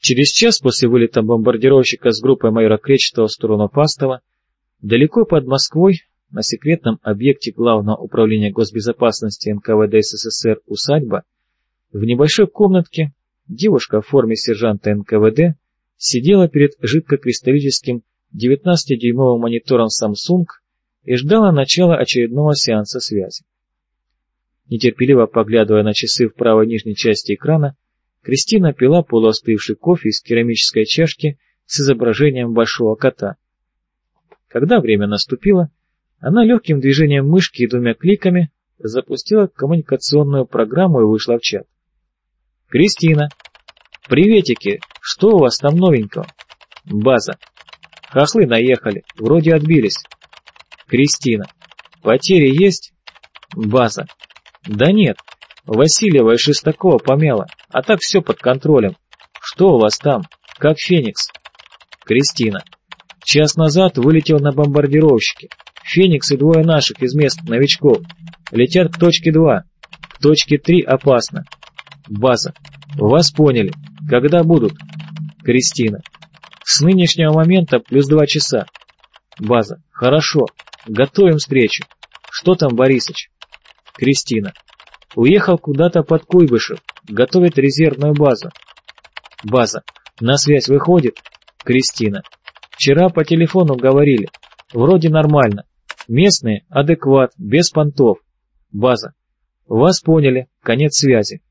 Через час после вылета бомбардировщика с группой майора Кречетова в сторону Фастова, далеко под Москвой, на секретном объекте Главного управления госбезопасности НКВД СССР «Усадьба», в небольшой комнатке девушка в форме сержанта НКВД сидела перед жидкокристаллическим 19-дюймовым монитором Samsung и ждала начала очередного сеанса связи. Нетерпеливо поглядывая на часы в правой нижней части экрана, Кристина пила полуостывший кофе из керамической чашки с изображением большого кота. Когда время наступило, она легким движением мышки и 2 кликами запустила коммуникационную программу и вышла в чат. «Кристина! Приветики! Что у вас там новенького?» «База! Хохлы наехали, вроде отбились». «Кристина! Потери есть?» «База! Да нет, Васильева и Шестакова помяло, а так все под контролем. Что у вас там? Как Феникс?» «Кристина! Час назад вылетел на бомбардировщике. Феникс и 2 наших из местных новичков. Летят к точке 2. К точке 3 опасно. База. Вас поняли. Когда будут?» Кристина. «С нынешнего момента плюс 2 часа. База. Хорошо. Готовим встречу. Что там, Борисыч?» Кристина. «Уехал куда-то под Куйбышев. Готовит резервную базу». База. «На связь выходит?» Кристина. «Вчера по телефону говорили. Вроде нормально. Местные, адекват, без понтов». База. «Вас поняли. Конец связи».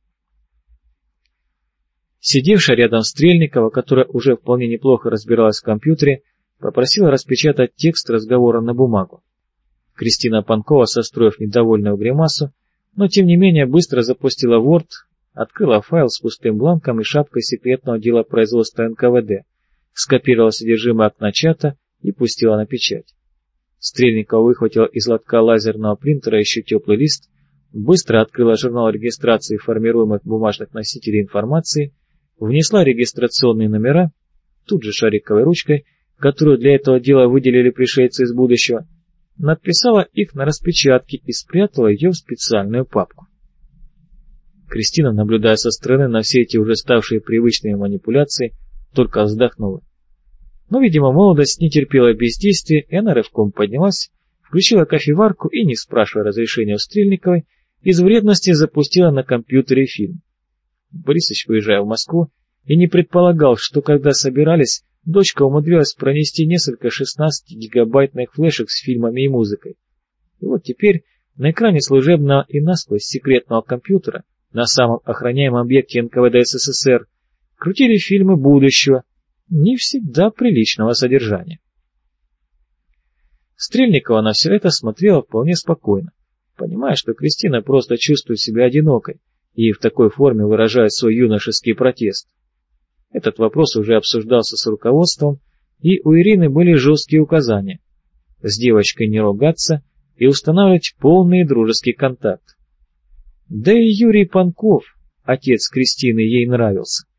Сидевшая рядом Стрельникова, которая уже вполне неплохо разбиралась в компьютере, попросила распечатать текст разговора на бумагу. Кристина Панкова, состроив недовольную гримасу, но тем не менее быстро запустила Word, открыла файл с пустым бланком и шапкой секретного дела производства НКВД, скопировала содержимое окна чата и пустила на печать. Стрельникова выхватила из лотка лазерного принтера еще теплый лист, быстро открыла журнал регистрации формируемых бумажных носителей информации, внесла регистрационные номера, тут же шариковой ручкой, которую для этого дела выделили пришельцы из будущего, надписала их на распечатке и спрятала ее в специальную папку. Кристина, наблюдая со стороны на все эти уже ставшие привычными манипуляции, только вздохнула. Но, видимо, молодость не терпела бездействия, и она рывком поднялась, включила кофеварку и, не спрашивая разрешения у Стрельниковой, из вредности запустила на компьютере фильм. Борисыч, уезжая в Москву, и не предполагал, что когда собирались, дочка умудрилась пронести несколько 16-гигабайтных флешек с фильмами и музыкой. И вот теперь на экране служебного и насквозь секретного компьютера на самом охраняемом объекте НКВД СССР крутили фильмы будущего, не всегда приличного содержания. Стрельникова на все это смотрела вполне спокойно, понимая, что Кристина просто чувствует себя одинокой и в такой форме выражает свой юношеский протест. Этот вопрос уже обсуждался с руководством, и у Ирины были жесткие указания: с девочкой не ругаться и устанавливать полный дружеский контакт. Да и Юрий Панков, отец Кристины, ей нравился.